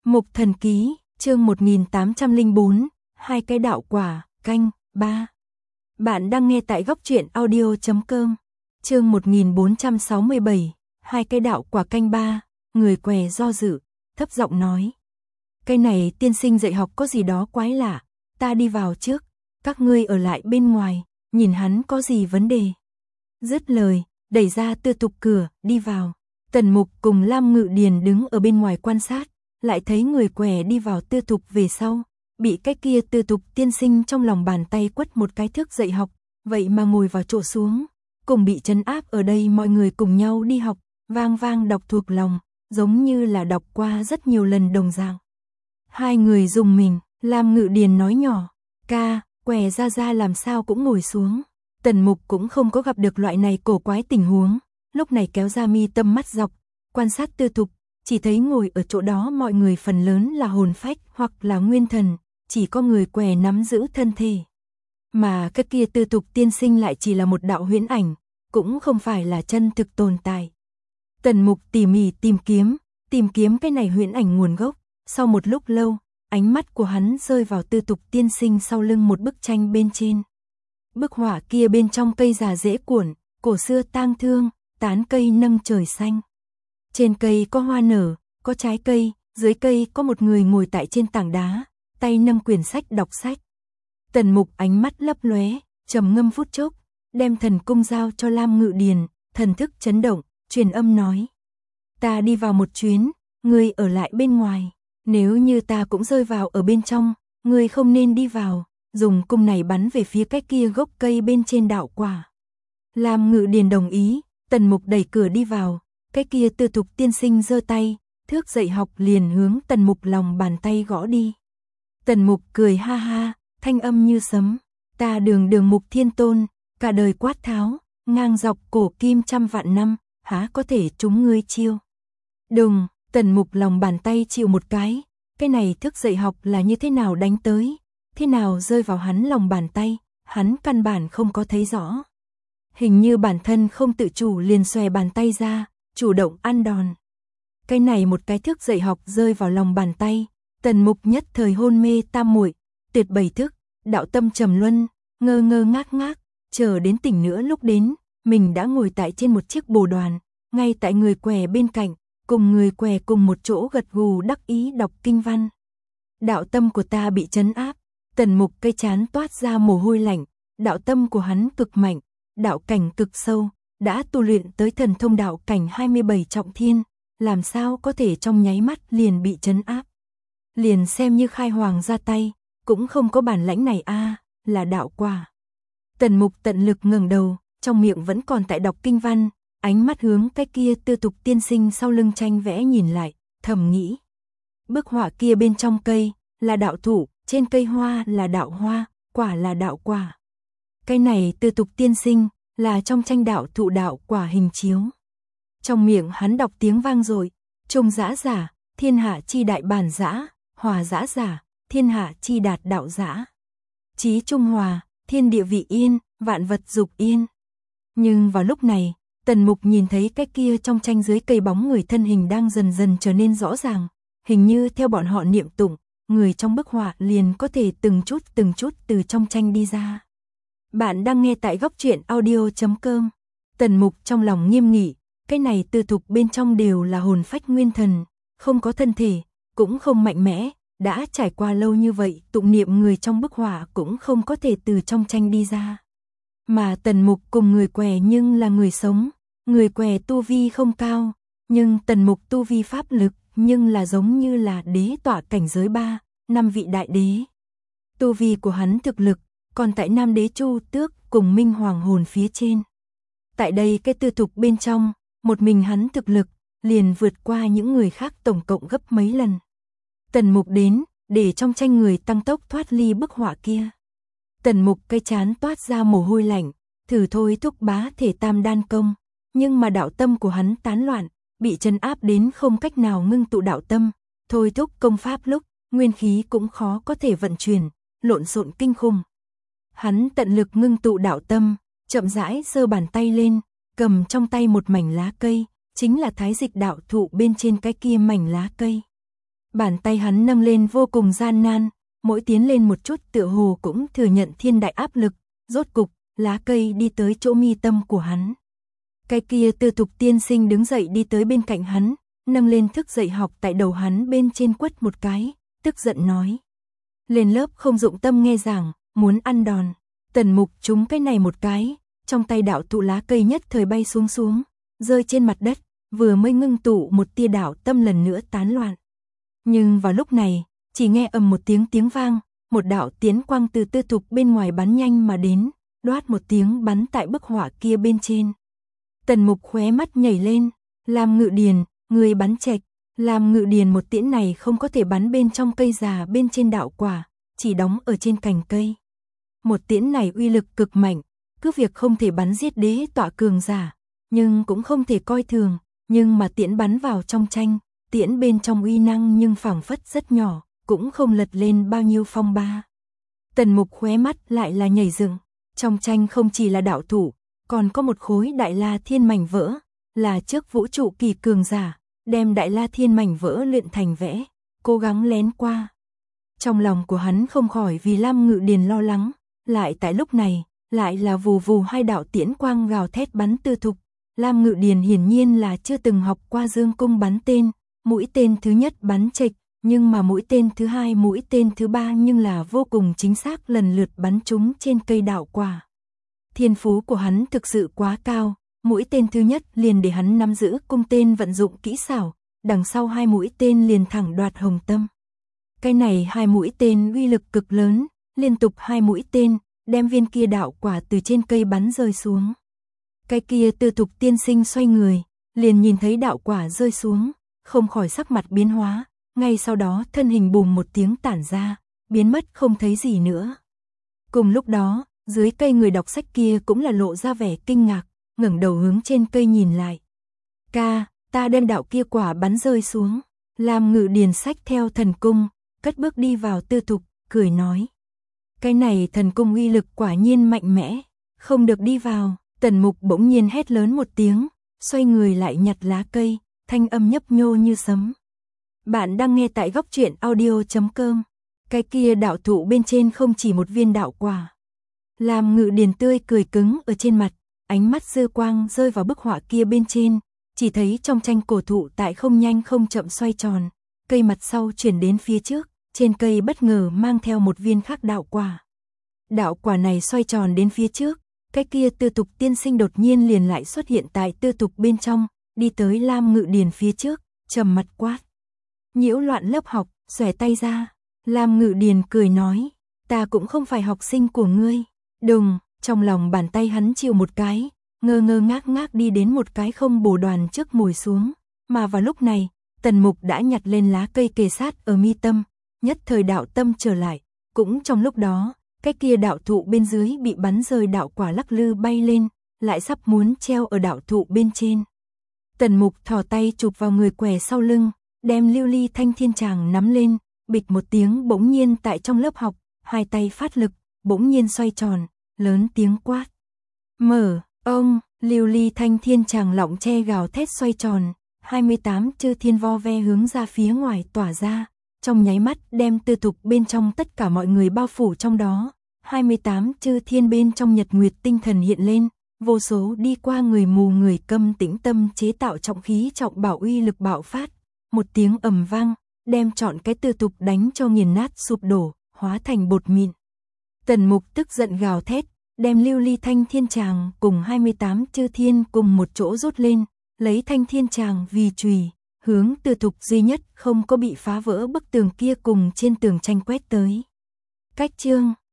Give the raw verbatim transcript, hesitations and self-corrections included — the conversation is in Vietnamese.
Mục Thần Ký, chương một nghìn tám trăm lẻ bốn, hai cái đạo quả, canh, ba. Bạn đang nghe tại góc truyện audio chấm com. Chương một nghìn bốn trăm sáu mươi bảy, hai cái đạo quả canh ba, người què do dự, thấp giọng nói. Cái này tiên sinh dạy học có gì đó quái lạ, ta đi vào trước, các ngươi ở lại bên ngoài, nhìn hắn có gì vấn đề. Dứt lời, đẩy ra Tư Tục cửa, đi vào. Tần Mục cùng Lam Ngự Điền đứng ở bên ngoài quan sát, lại thấy người què đi vào Tư Tục về sau, bị cái kia Tư Tục tiên sinh trong lòng bàn tay quất một cái thước dạy học, vậy mà ngồi vào chỗ xuống, cùng bị trấn áp ở đây mọi người cùng nhau đi học, vang vang đọc thuộc lòng, giống như là đọc qua rất nhiều lần đồng dạng. Hai người dùng mình, Lam Ngự Điền nói nhỏ, ca, què ra ra làm sao cũng ngồi xuống. Tần Mục cũng không có gặp được loại này cổ quái tình huống, lúc này kéo ra mi tâm mắt dọc, quan sát Tư Tục, chỉ thấy ngồi ở chỗ đó mọi người phần lớn là hồn phách hoặc là nguyên thần, chỉ có người què nắm giữ thân thể. Mà cái kia Tư Tục tiên sinh lại chỉ là một đạo huyễn ảnh, cũng không phải là chân thực tồn tại. Tần Mục tỉ mỉ tìm kiếm, tìm kiếm cái này huyễn ảnh nguồn gốc, sau một lúc lâu, ánh mắt của hắn rơi vào Tư Tục tiên sinh sau lưng một bức tranh bên trên. Bức họa kia bên trong cây già rễ cuộn, cổ xưa tang thương, tán cây nâng trời xanh. Trên cây có hoa nở, có trái cây, dưới cây có một người ngồi tại trên tảng đá, tay nâng quyển sách đọc sách. Tần Mục ánh mắt lấp lóe, trầm ngâm phút chốc, đem thần cung giao cho Lam Ngự Điền, thần thức chấn động, truyền âm nói. Ta đi vào một chuyến, ngươi ở lại bên ngoài, nếu như ta cũng rơi vào ở bên trong, ngươi không nên đi vào. Dùng cung này bắn về phía cái kia gốc cây bên trên đạo quả. Lam Ngự Điền đồng ý, Tần Mục đẩy cửa đi vào, cái kia Tư Tục tiên sinh giơ tay, thước dạy học liền hướng Tần Mục lòng bàn tay gõ đi. Tần Mục cười ha ha, thanh âm như sấm, ta đường đường Mục Thiên Tôn, cả đời quát tháo, ngang dọc cổ kim trăm vạn năm, há có thể trúng ngươi chiêu. Đùng, Tần Mục lòng bàn tay chịu một cái, cái này thước dạy học là như thế nào đánh tới? Thế nào rơi vào hắn lòng bàn tay, hắn căn bản không có thấy rõ. Hình như bản thân không tự chủ liền xòe bàn tay ra, chủ động ăn đòn. Cái này một cái thước dạy học rơi vào lòng bàn tay, Tần Mục nhất thời hôn mê tam muội, tuyệt bảy thức, đạo tâm trầm luân, ngơ ngơ ngác ngác, chờ đến tỉnh nữa lúc đến, mình đã ngồi tại trên một chiếc bồ đoàn, ngay tại người què bên cạnh, cùng người què cùng một chỗ gật gù đắc ý đọc kinh văn. Đạo tâm của ta bị trấn áp. Tần Mục cây chán toát ra mồ hôi lạnh, đạo tâm của hắn cực mạnh, đạo cảnh cực sâu, đã tu luyện tới thần thông đạo cảnh hai mươi bảy trọng thiên, làm sao có thể trong nháy mắt liền bị trấn áp. Liền xem như khai hoàng ra tay, cũng không có bản lãnh này a, à, là đạo quả. Tần Mục tận lực ngẩng đầu, trong miệng vẫn còn tại đọc kinh văn, ánh mắt hướng cái kia Tư Tục tiên sinh sau lưng tranh vẽ nhìn lại, thầm nghĩ. Bức họa kia bên trong cây, là đạo thụ. Trên cây hoa là đạo hoa, quả là đạo quả. Cái này Tư Tục tiên sinh, là trong tranh đạo thụ đạo quả hình chiếu. Trong miệng hắn đọc tiếng vang rồi, trung dã giả, thiên hạ chi đại bản dã, hòa dã giả, thiên hạ chi đạt đạo dã. Chí trung hòa, thiên địa vị yên, vạn vật dục yên. Nhưng vào lúc này, Tần Mục nhìn thấy cái kia trong tranh dưới cây bóng người thân hình đang dần dần trở nên rõ ràng, hình như theo bọn họ niệm tụng. Người trong bức họa liền có thể từng chút từng chút từ trong tranh đi ra. Bạn đang nghe tại góc truyện audio chấm com. Tần Mục trong lòng nghiêm nghị, cái này Tư Tục bên trong đều là hồn phách nguyên thần, không có thân thể, cũng không mạnh mẽ, đã trải qua lâu như vậy, tụng niệm người trong bức họa cũng không có thể từ trong tranh đi ra. Mà Tần Mục cùng người què nhưng là người sống, người què tu vi không cao, nhưng Tần Mục tu vi pháp lực nhưng là giống như là đế tọa cảnh giới ba, năm vị đại đế. Tu vi của hắn thực lực, còn tại Nam Đế Chu Tước cùng Minh Hoàng hồn phía trên. Tại đây cái Tư Tục bên trong, một mình hắn thực lực, liền vượt qua những người khác tổng cộng gấp mấy lần. Tần Mục đến, để trong tranh người tăng tốc thoát ly bức họa kia. Tần Mục cây chán toát ra mồ hôi lạnh, thử thôi thúc bá thể tam đan công, nhưng mà đạo tâm của hắn tán loạn, bị trấn áp đến không cách nào ngưng tụ đạo tâm, thôi thúc công pháp lúc, nguyên khí cũng khó có thể vận chuyển, lộn xộn kinh khủng. Hắn tận lực ngưng tụ đạo tâm, chậm rãi giơ bàn tay lên, cầm trong tay một mảnh lá cây, chính là thái dịch đạo thụ bên trên cái kia mảnh lá cây. Bàn tay hắn nâng lên vô cùng gian nan, mỗi tiến lên một chút tựa hồ cũng thừa nhận thiên đại áp lực, rốt cục, lá cây đi tới chỗ mi tâm của hắn. Cái kia Tư Thục tiên sinh đứng dậy đi tới bên cạnh hắn, nâng lên thức dậy học tại đầu hắn bên trên quất một cái, tức giận nói. Lên lớp không dụng tâm nghe giảng, muốn ăn đòn. Tần Mục trúng cái này một cái, trong tay đạo tụ lá cây nhất thời bay xuống xuống, rơi trên mặt đất, vừa mới ngưng tụ một tia đạo tâm lần nữa tán loạn. Nhưng vào lúc này, chỉ nghe ầm một tiếng tiếng vang, một đạo tiến quang từ Tư Thục bên ngoài bắn nhanh mà đến, đoát một tiếng bắn tại bức họa kia bên trên. Tần Mục khóe mắt nhảy lên, Lam Ngự Điền, người bắn chệch. Lam Ngự Điền một tiễn này không có thể bắn bên trong cây già bên trên đạo quả, chỉ đóng ở trên cành cây. Một tiễn này uy lực cực mạnh, cứ việc không thể bắn giết đế tọa cường giả, nhưng cũng không thể coi thường, nhưng mà tiễn bắn vào trong tranh, tiễn bên trong uy năng nhưng phảng phất rất nhỏ, cũng không lật lên bao nhiêu phong ba. Tần Mục khóe mắt lại là nhảy dựng, trong tranh không chỉ là đạo thủ, còn có một khối Đại La Thiên mảnh vỡ, là trước vũ trụ kỳ cường giả, đem Đại La Thiên mảnh vỡ luyện thành vẽ, cố gắng lén qua. Trong lòng của hắn không khỏi vì Lam Ngự Điền lo lắng, lại tại lúc này, lại là vù vù hai đạo tiễn quang gào thét bắn Tư Thục. Lam Ngự Điền hiển nhiên là chưa từng học qua dương cung bắn tên, mũi tên thứ nhất bắn chệch, nhưng mà mũi tên thứ hai, mũi tên thứ ba nhưng là vô cùng chính xác lần lượt bắn trúng trên cây đạo quả. Thiên phú của hắn thực sự quá cao, mũi tên thứ nhất liền để hắn nắm giữ cung tên vận dụng kỹ xảo, đằng sau hai mũi tên liền thẳng đoạt hồng tâm. Cái này hai mũi tên uy lực cực lớn, liên tục hai mũi tên, đem viên kia đạo quả từ trên cây bắn rơi xuống. Cái kia Tư Thục tiên sinh xoay người, liền nhìn thấy đạo quả rơi xuống, không khỏi sắc mặt biến hóa, ngay sau đó thân hình bùm một tiếng tản ra, biến mất không thấy gì nữa. Cùng lúc đó, dưới cây người đọc sách kia cũng là lộ ra vẻ kinh ngạc, ngẩng đầu hướng trên cây nhìn lại. Ca, ta đem đạo kia quả bắn rơi xuống. Lam Ngự Điền sách theo thần cung, cất bước đi vào Tư Thục, cười nói. Cái này thần cung uy lực quả nhiên mạnh mẽ, không được đi vào. Tần Mục bỗng nhiên hét lớn một tiếng, xoay người lại nhặt lá cây, thanh âm nhấp nhô như sấm. Bạn đang nghe tại góc truyện audio chấm com. Cái kia đạo thụ bên trên không chỉ một viên đạo quả. Lam Ngự Điền tươi cười cứng ở trên mặt, ánh mắt dư quang rơi vào bức họa kia bên trên, chỉ thấy trong tranh cổ thụ tại không nhanh không chậm xoay tròn, cây mặt sau chuyển đến phía trước, trên cây bất ngờ mang theo một viên khác đạo quả. Đạo quả này xoay tròn đến phía trước, cái kia Tư Thục tiên sinh đột nhiên liền lại xuất hiện tại Tư Thục bên trong, đi tới Lam Ngự Điền phía trước, trầm mặt quát. Nhiễu loạn lớp học, xòe tay ra. Lam Ngự Điền cười nói, ta cũng không phải học sinh của ngươi. Đùng, trong lòng bàn tay hắn chịu một cái, ngơ ngơ ngác ngác đi đến một cái không bồ đoàn trước ngồi xuống, mà vào lúc này, Tần Mục đã nhặt lên lá cây kề sát ở mi tâm, nhất thời đạo tâm trở lại, cũng trong lúc đó, cái kia đạo thụ bên dưới bị bắn rơi đạo quả lắc lư bay lên, lại sắp muốn treo ở đạo thụ bên trên. Tần Mục thò tay chụp vào người què sau lưng, đem lưu ly thanh thiên tràng nắm lên, bịch một tiếng bỗng nhiên tại trong lớp học, hai tay phát lực, bỗng nhiên xoay tròn, lớn tiếng quát. Mở, ông, lưu ly thanh thiên tràng lọng che gào thét xoay tròn, hai mươi tám chư thiên vo ve hướng ra phía ngoài tỏa ra, trong nháy mắt đem Tư Thục bên trong tất cả mọi người bao phủ trong đó, hai mươi tám chư thiên bên trong nhật nguyệt tinh thần hiện lên, vô số đi qua người mù người câm tĩnh tâm chế tạo trọng khí trọng bảo uy lực bạo phát, một tiếng ầm vang, đem trọn cái Tư Thục đánh cho nghiền nát sụp đổ, hóa thành bột mịn. Tần Mục tức giận gào thét, đem lưu ly thanh thiên tràng cùng hai mươi tám chư thiên cùng một chỗ rút lên, lấy thanh thiên tràng vì chùy, hướng Tư Thục duy nhất không có bị phá vỡ bức tường kia cùng trên tường tranh quét tới. Cách chương